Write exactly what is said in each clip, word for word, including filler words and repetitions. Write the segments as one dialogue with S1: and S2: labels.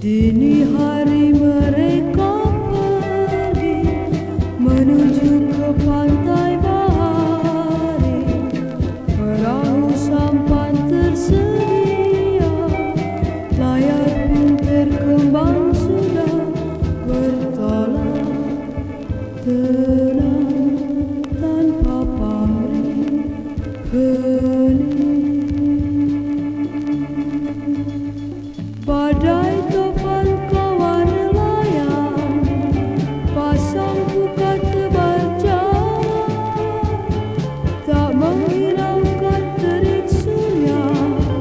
S1: Dini hari mereka pergi menuju ke pantai bahari. Perahu sampan tersedia, layar pun terkembang sudah bertolak. Tenang tanpa pamrih hening. Badai tofan kawan nelayan, pasang pukat tebal jalan, tak menghiraukan terik surya,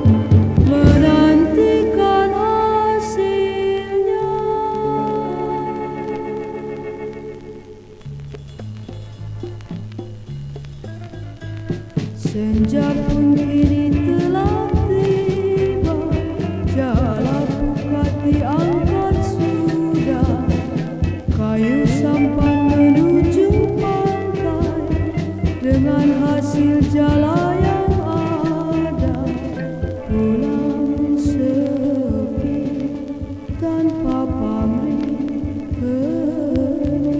S1: menantikan hasilnya. Senja pun kini telah tiba, jala pukat diangkat sudah, kayu sampan menuju pantai, dengan hasil jala yang ada, pulang sepi tanpa pamrih hening.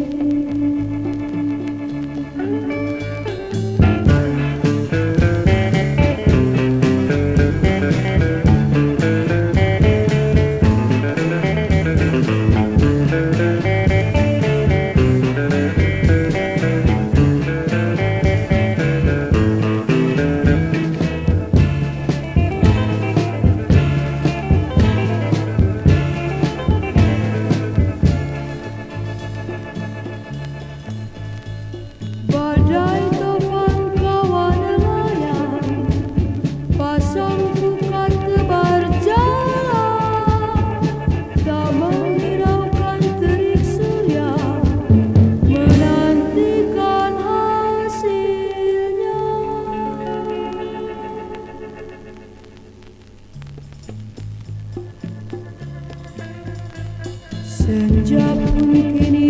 S1: Badai tofan kawan nelayan, pasang pukat tebar jalan, tak menghiraukan terik surya, menantikan hasilnya. Senja pun kini